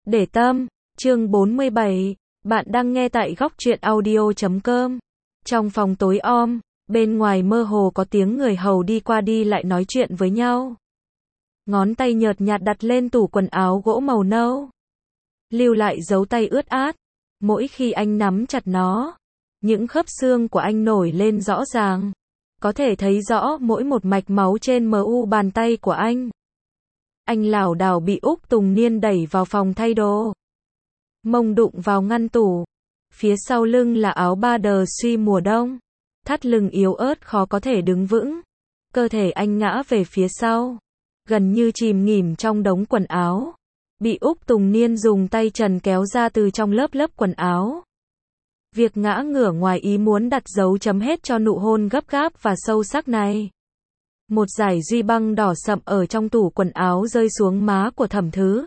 Để tâm, chương 47, bạn đang nghe tại góc truyện audio.com. Trong phòng tối om, bên ngoài mơ hồ có tiếng người hầu đi qua đi lại nói chuyện với nhau. Ngón tay nhợt nhạt đặt lên tủ quần áo gỗ màu nâu. Lưu lại dấu tay ướt át. Mỗi khi anh nắm chặt nó, những khớp xương của anh nổi lên rõ ràng. Có thể thấy rõ mỗi một mạch máu trên mu bàn tay của anh. Anh lảo đảo bị Úc Tùng Niên đẩy vào phòng thay đồ. Mông đụng vào ngăn tủ. Phía sau lưng là áo ba đờ suy mùa đông. Thắt lưng yếu ớt khó có thể đứng vững. Cơ thể anh ngã về phía sau. Gần như chìm nghỉm trong đống quần áo. Bị Úc Tùng Niên dùng tay trần kéo ra từ trong lớp quần áo. Việc ngã ngửa ngoài ý muốn đặt dấu chấm hết cho nụ hôn gấp gáp và sâu sắc này. Một dải duy băng đỏ sậm ở trong tủ quần áo rơi xuống má của Thẩm Thứ.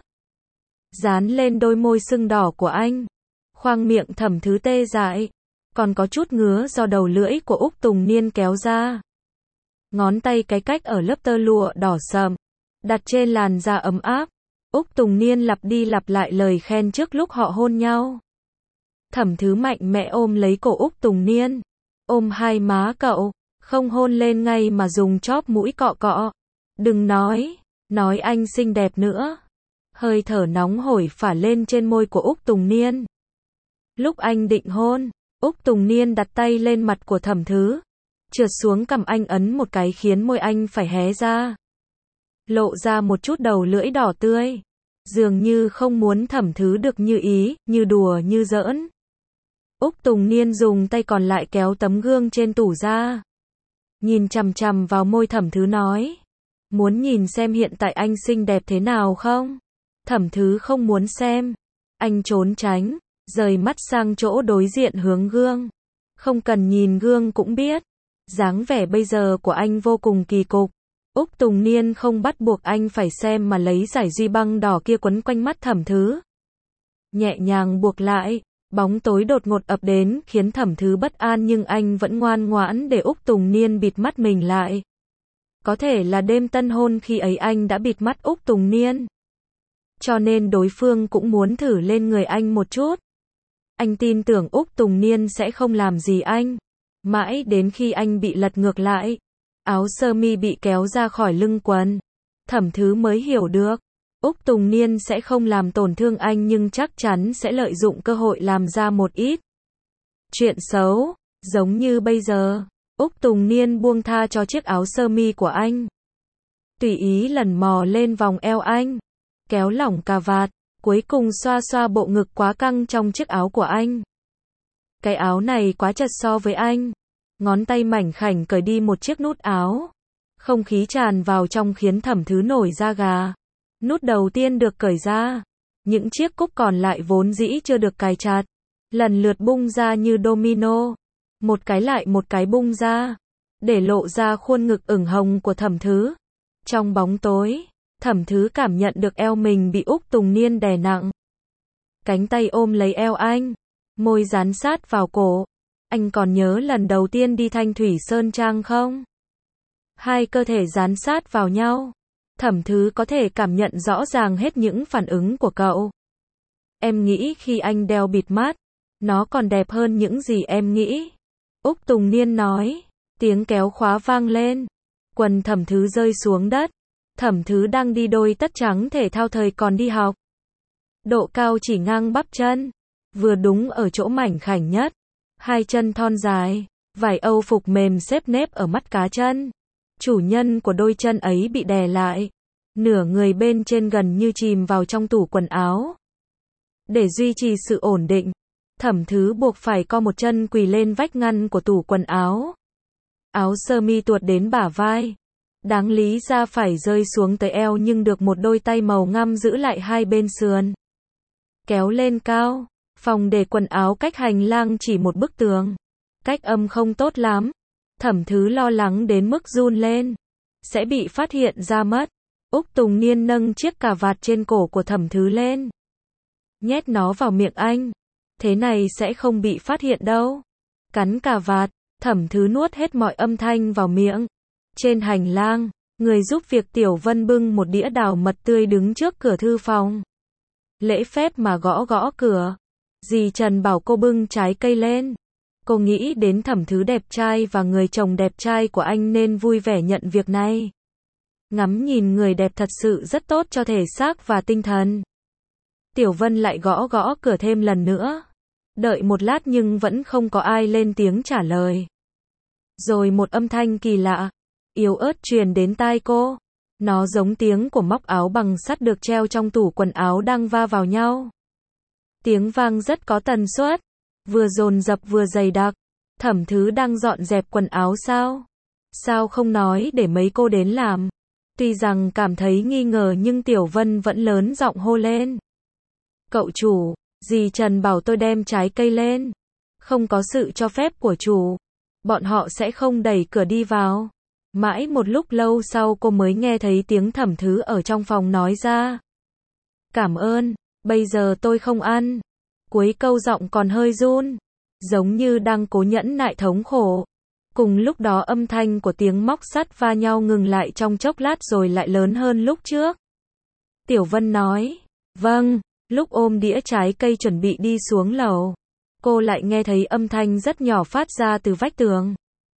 Dán lên đôi môi sưng đỏ của anh. Khoang miệng Thẩm Thứ tê dại. Còn có chút ngứa do đầu lưỡi của Úc Tùng Niên kéo ra. Ngón tay cái cách ở lớp tơ lụa đỏ sậm. Đặt trên làn da ấm áp. Úc Tùng Niên lặp đi lặp lại lời khen trước lúc họ hôn nhau. Thẩm Thứ mạnh mẽ ôm lấy cổ Úc Tùng Niên. Ôm hai má cậu. Không hôn lên ngay mà dùng chóp mũi cọ cọ. Đừng nói anh xinh đẹp nữa. Hơi thở nóng hổi phả lên trên môi của Úc Tùng Niên. Lúc anh định hôn, Úc Tùng Niên đặt tay lên mặt của Thẩm Thứ. Trượt xuống cằm anh ấn một cái khiến môi anh phải hé ra. Lộ ra một chút đầu lưỡi đỏ tươi. Dường như không muốn Thẩm Thứ được như ý, như đùa như giỡn. Úc Tùng Niên dùng tay còn lại kéo tấm gương trên tủ ra. Nhìn chằm chằm vào môi Thẩm Thứ nói. Muốn nhìn xem hiện tại anh xinh đẹp thế nào không? Thẩm Thứ không muốn xem. Anh trốn tránh, rời mắt sang chỗ đối diện hướng gương. Không cần nhìn gương cũng biết. Dáng vẻ bây giờ của anh vô cùng kỳ cục. Úc Tùng Niên không bắt buộc anh phải xem mà lấy dải duy băng đỏ kia quấn quanh mắt Thẩm Thứ. Nhẹ nhàng buộc lại. Bóng tối đột ngột ập đến khiến Thẩm Thứ bất an nhưng anh vẫn ngoan ngoãn để Úc Tùng Niên bịt mắt mình lại. Có thể là đêm tân hôn khi ấy anh đã bịt mắt Úc Tùng Niên. Cho nên đối phương cũng muốn thử lên người anh một chút. Anh tin tưởng Úc Tùng Niên sẽ không làm gì anh. Mãi đến khi anh bị lật ngược lại. Áo sơ mi bị kéo ra khỏi lưng quần. Thẩm Thứ mới hiểu được. Úc Tùng Niên sẽ không làm tổn thương anh nhưng chắc chắn sẽ lợi dụng cơ hội làm ra một ít chuyện xấu. Giống như bây giờ, Úc Tùng Niên buông tha cho chiếc áo sơ mi của anh. Tùy ý lần mò lên vòng eo anh. Kéo lỏng cà vạt, cuối cùng xoa xoa bộ ngực quá căng trong chiếc áo của anh. Cái áo này quá chật so với anh. Ngón tay mảnh khảnh cởi đi một chiếc nút áo. Không khí tràn vào trong khiến Thẩm Thứ nổi da gà. Nút đầu tiên được cởi ra. Những chiếc cúc còn lại vốn dĩ chưa được cài chặt. Lần lượt bung ra như domino. Một cái lại một cái bung ra. Để lộ ra khuôn ngực ửng hồng của Thẩm Thứ. Trong bóng tối, Thẩm Thứ cảm nhận được eo mình bị Úc Tùng Niên đè nặng. Cánh tay ôm lấy eo anh. Môi dán sát vào cổ. Anh còn nhớ lần đầu tiên đi Thanh Thủy Sơn Trang không? Hai cơ thể dán sát vào nhau. Thẩm Thứ có thể cảm nhận rõ ràng hết những phản ứng của cậu. Em nghĩ khi anh đeo bịt mắt, nó còn đẹp hơn những gì em nghĩ. Úc Tùng Niên nói. Tiếng kéo khóa vang lên. Quần Thẩm Thứ rơi xuống đất. Thẩm Thứ đang đi đôi tất trắng thể thao thời còn đi học. Độ cao chỉ ngang bắp chân. Vừa đúng ở chỗ mảnh khảnh nhất. Hai chân thon dài. Vải Âu phục mềm xếp nếp ở mắt cá chân. Chủ nhân của đôi chân ấy bị đè lại. Nửa người bên trên gần như chìm vào trong tủ quần áo. Để duy trì sự ổn định, Thẩm Thứ buộc phải co một chân quỳ lên vách ngăn của tủ quần áo. Áo sơ mi tuột đến bả vai. Đáng lý ra phải rơi xuống tới eo nhưng được một đôi tay màu ngăm giữ lại hai bên sườn. Kéo lên cao. Phòng để quần áo cách hành lang chỉ một bức tường. Cách âm không tốt lắm. Thẩm Thứ lo lắng đến mức run lên. Sẽ bị phát hiện ra mất. Úc Tùng Niên nâng chiếc cà vạt trên cổ của Thẩm Thứ lên. Nhét nó vào miệng anh. Thế này sẽ không bị phát hiện đâu. Cắn cà vạt, Thẩm Thứ nuốt hết mọi âm thanh vào miệng. Trên hành lang, người giúp việc Tiểu Vân bưng một đĩa đào mật tươi đứng trước cửa thư phòng. lễ phép mà gõ gõ cửa. Dì Trần bảo cô bưng trái cây lên. Cô nghĩ đến Thẩm Thứ đẹp trai và người chồng đẹp trai của anh nên vui vẻ nhận việc này. Ngắm nhìn người đẹp thật sự rất tốt cho thể xác và tinh thần. Tiểu Vân lại gõ gõ cửa thêm lần nữa. Đợi một lát nhưng vẫn không có ai lên tiếng trả lời. Rồi một âm thanh kỳ lạ, yếu ớt truyền đến tai cô. Nó giống tiếng của móc áo bằng sắt được treo trong tủ quần áo đang va vào nhau. Tiếng vang rất có tần suất, vừa dồn dập vừa dày đặc. Thẩm Thứ đang dọn dẹp quần áo sao? Sao không nói để mấy cô đến làm? Tuy rằng cảm thấy nghi ngờ nhưng Tiểu Vân vẫn lớn giọng hô lên. Cậu chủ, dì Trần bảo tôi đem trái cây lên. Không có sự cho phép của chủ, bọn họ sẽ không đẩy cửa đi vào. Mãi một lúc lâu sau cô mới nghe thấy tiếng Thẩm Thứ ở trong phòng nói ra. Cảm ơn, bây giờ tôi không ăn. Cuối câu giọng còn hơi run, giống như đang cố nhẫn nại thống khổ. Cùng lúc đó âm thanh của tiếng móc sắt va nhau ngừng lại trong chốc lát rồi lại lớn hơn lúc trước. Tiểu Vân nói, vâng, lúc ôm đĩa trái cây chuẩn bị đi xuống lầu. Cô lại nghe thấy âm thanh rất nhỏ phát ra từ vách tường.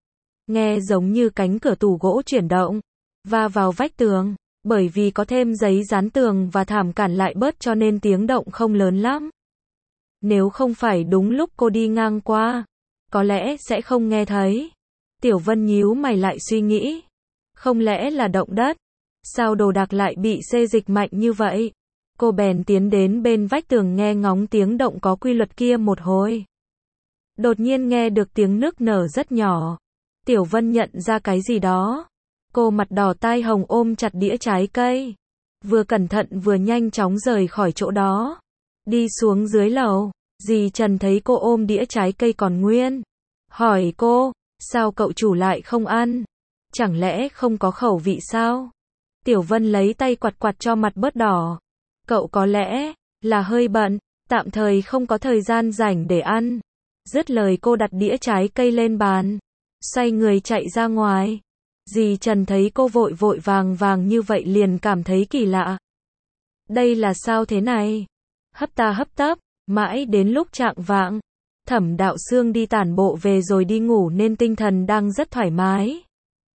Nghe giống như cánh cửa tủ gỗ chuyển động, va vào vách tường. Bởi vì có thêm giấy dán tường và thảm cản lại bớt cho nên tiếng động không lớn lắm. Nếu không phải đúng lúc cô đi ngang qua, có lẽ sẽ không nghe thấy. Tiểu Vân nhíu mày lại suy nghĩ. Không lẽ là động đất? Sao đồ đạc lại bị xê dịch mạnh như vậy? Cô bèn tiến đến bên vách tường nghe ngóng tiếng động có quy luật kia một hồi. Đột nhiên nghe được tiếng nức nở rất nhỏ. Tiểu Vân nhận ra cái gì đó. Cô mặt đỏ tai hồng ôm chặt đĩa trái cây. Vừa cẩn thận vừa nhanh chóng rời khỏi chỗ đó. Đi xuống dưới lầu. Dì Trần thấy cô ôm đĩa trái cây còn nguyên. Hỏi cô, sao cậu chủ lại không ăn? Chẳng lẽ không có khẩu vị sao? Tiểu Vân lấy tay quạt quạt cho mặt bớt đỏ. Cậu có lẽ là hơi bận, tạm thời không có thời gian rảnh để ăn. Dứt lời cô đặt đĩa trái cây lên bàn, xoay người chạy ra ngoài. Dì Trần thấy cô vội vội vàng vàng như vậy liền cảm thấy kỳ lạ. Đây là sao thế này? Hấp ta hấp tấp, mãi đến lúc chạng vạng, Thẩm Đạo Xương đi tản bộ về rồi đi ngủ nên tinh thần đang rất thoải mái.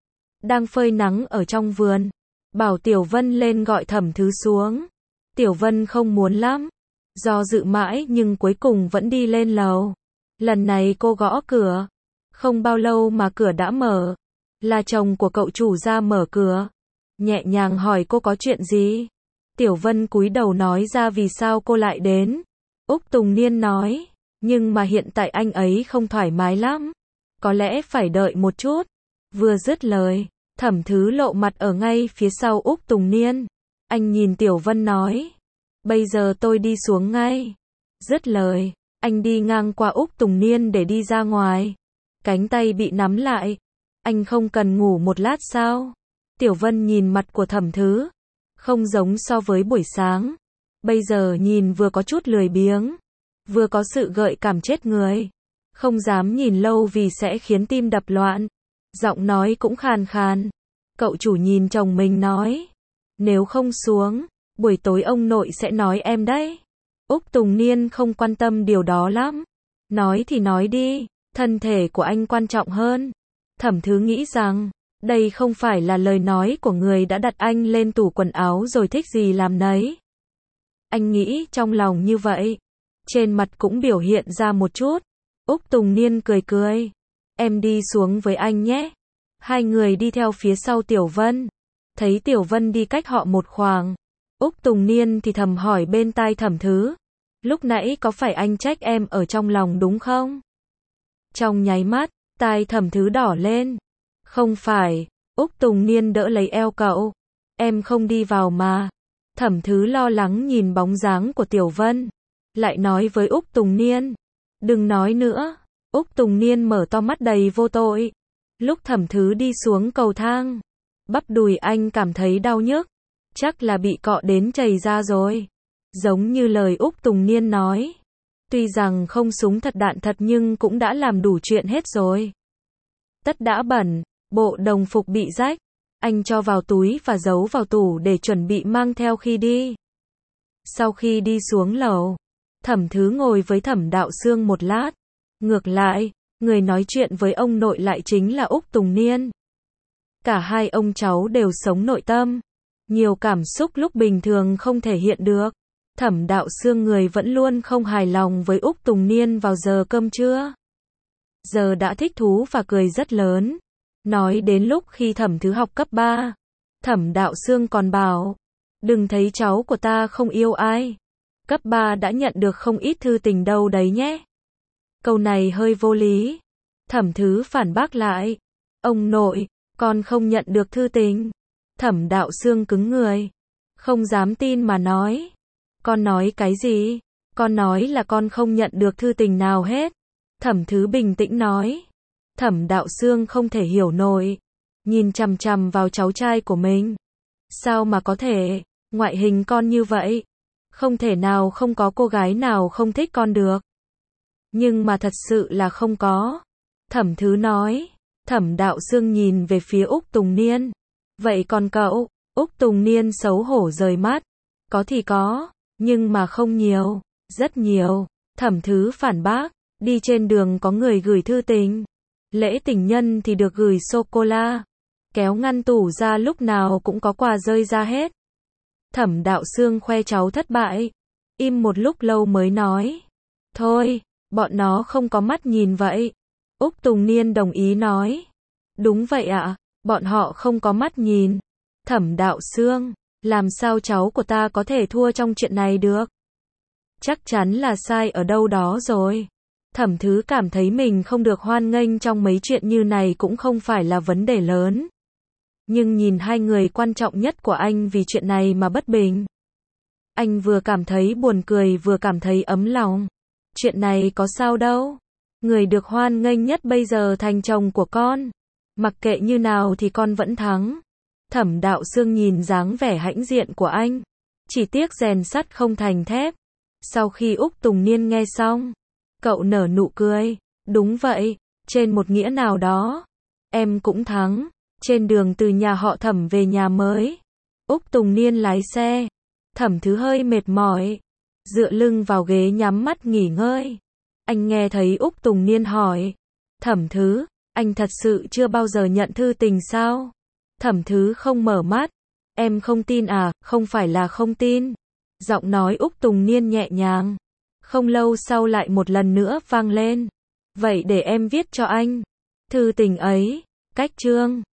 Đang phơi nắng ở trong vườn, bảo Tiểu Vân lên gọi Thẩm Thứ xuống. Tiểu Vân không muốn lắm, do dự mãi nhưng cuối cùng vẫn đi lên lầu. Lần này cô gõ cửa, không bao lâu mà cửa đã mở. Là chồng của cậu chủ ra mở cửa, nhẹ nhàng hỏi cô có chuyện gì. Tiểu Vân cúi đầu nói ra vì sao cô lại đến. Úc Tùng Niên nói, nhưng mà hiện tại anh ấy không thoải mái lắm, có lẽ phải đợi một chút. Vừa dứt lời, Thẩm Thứ lộ mặt ở ngay phía sau Úc Tùng Niên. Anh nhìn Tiểu Vân nói, bây giờ tôi đi xuống ngay. Dứt lời, anh đi ngang qua Úc Tùng Niên để đi ra ngoài. Cánh tay bị nắm lại. Anh không cần ngủ một lát sao? Tiểu Vân nhìn mặt của Thẩm Thứ, không giống so với buổi sáng. Bây giờ nhìn vừa có chút lười biếng, vừa có sự gợi cảm chết người. Không dám nhìn lâu vì sẽ khiến tim đập loạn. Giọng nói cũng khàn khàn. Cậu chủ nhìn chồng mình nói, nếu không xuống, buổi tối ông nội sẽ nói em đấy. Úc Tùng Niên không quan tâm điều đó lắm. Nói thì nói đi, thân thể của anh quan trọng hơn. Thẩm Thứ nghĩ rằng, đây không phải là lời nói của người đã đặt anh lên tủ quần áo rồi thích gì làm nấy. Anh nghĩ trong lòng như vậy. Trên mặt cũng biểu hiện ra một chút. Úc Tùng Niên cười cười. Em đi xuống với anh nhé. Hai người đi theo phía sau Tiểu Vân. Thấy Tiểu Vân đi cách họ một khoảng. Úc Tùng Niên thì thầm hỏi bên tai Thẩm Thứ. Lúc nãy có phải anh trách em ở trong lòng đúng không? Trong nháy mắt, tai Thẩm Thứ đỏ lên. Không phải, Úc Tùng Niên đỡ lấy eo cậu. Em không đi vào mà. Thẩm Thứ lo lắng nhìn bóng dáng của Tiểu Vân. Lại nói với Úc Tùng Niên. Đừng nói nữa. Úc Tùng Niên mở to mắt đầy vô tội. Lúc Thẩm Thứ đi xuống cầu thang, bắp đùi anh cảm thấy đau nhức. Chắc là bị cọ đến chảy ra rồi. Giống như lời Úc Tùng Niên nói. Tuy rằng không súng thật đạn thật nhưng cũng đã làm đủ chuyện hết rồi. Tất đã bẩn, bộ đồng phục bị rách. Anh cho vào túi và giấu vào tủ để chuẩn bị mang theo khi đi. Sau khi đi xuống lầu, Thẩm Thứ ngồi với Thẩm Đạo Xương một lát. Ngược lại, người nói chuyện với ông nội lại chính là Úc Tùng Niên. Cả hai ông cháu đều sống nội tâm. Nhiều cảm xúc lúc bình thường không thể hiện được. Thẩm Đạo Xương người vẫn luôn không hài lòng với Úc Tùng Niên vào giờ cơm trưa. Giờ đã thích thú và cười rất lớn. Nói đến lúc khi Thẩm Thứ học cấp 3, Thẩm Đạo Xương còn bảo, đừng thấy cháu của ta không yêu ai. Cấp 3 đã nhận được không ít thư tình đâu đấy nhé. Câu này hơi vô lý. Thẩm Thứ phản bác lại, ông nội, con không nhận được thư tình. Thẩm Đạo Xương cứng người, không dám tin mà nói, con nói cái gì? Con nói là con không nhận được thư tình nào hết. Thẩm Thứ bình tĩnh nói. Thẩm Đạo Xương không thể hiểu nổi, nhìn chằm chằm vào cháu trai của mình. Sao mà có thể, ngoại hình con như vậy, không thể nào không có cô gái nào không thích con được. Nhưng mà thật sự là không có. Thẩm Thứ nói. Thẩm Đạo Xương nhìn về phía Úc Tùng Niên. Vậy còn cậu? Úc Tùng Niên xấu hổ rời mắt. Có thì có, nhưng mà không nhiều, rất nhiều. Thẩm Thứ phản bác. Đi trên đường có người gửi thư tình. Lễ tình nhân thì được gửi sô-cô-la. Kéo ngăn tủ ra lúc nào cũng có quà rơi ra hết. Thẩm Đạo Xương khoe cháu thất bại. Im một lúc lâu mới nói. Thôi, bọn nó không có mắt nhìn vậy. Úc Tùng Niên đồng ý nói. Đúng vậy ạ, bọn họ không có mắt nhìn. Thẩm Đạo Xương, làm sao cháu của ta có thể thua trong chuyện này được? Chắc chắn là sai ở đâu đó rồi. Thẩm Thứ cảm thấy mình không được hoan nghênh trong mấy chuyện như này cũng không phải là vấn đề lớn. Nhưng nhìn hai người quan trọng nhất của anh vì chuyện này mà bất bình. Anh vừa cảm thấy buồn cười vừa cảm thấy ấm lòng. Chuyện này có sao đâu. Người được hoan nghênh nhất bây giờ thành chồng của con. Mặc kệ như nào thì con vẫn thắng. Thẩm Đạo Xương nhìn dáng vẻ hãnh diện của anh. Chỉ tiếc rèn sắt không thành thép. Sau khi Úc Tùng Niên nghe xong, cậu nở nụ cười. Đúng vậy, trên một nghĩa nào đó, em cũng thắng. Trên đường từ nhà họ Thẩm về nhà mới, Úc Tùng Niên lái xe. Thẩm Thứ hơi mệt mỏi, dựa lưng vào ghế nhắm mắt nghỉ ngơi. Anh nghe thấy Úc Tùng Niên hỏi. Thẩm Thứ, anh thật sự chưa bao giờ nhận thư tình sao? Thẩm Thứ không mở mắt. Em không tin à? Không phải là không tin. Giọng nói Úc Tùng Niên nhẹ nhàng. Không lâu sau lại một lần nữa vang lên. Vậy để em viết cho anh. Thư tình ấy, cách chương.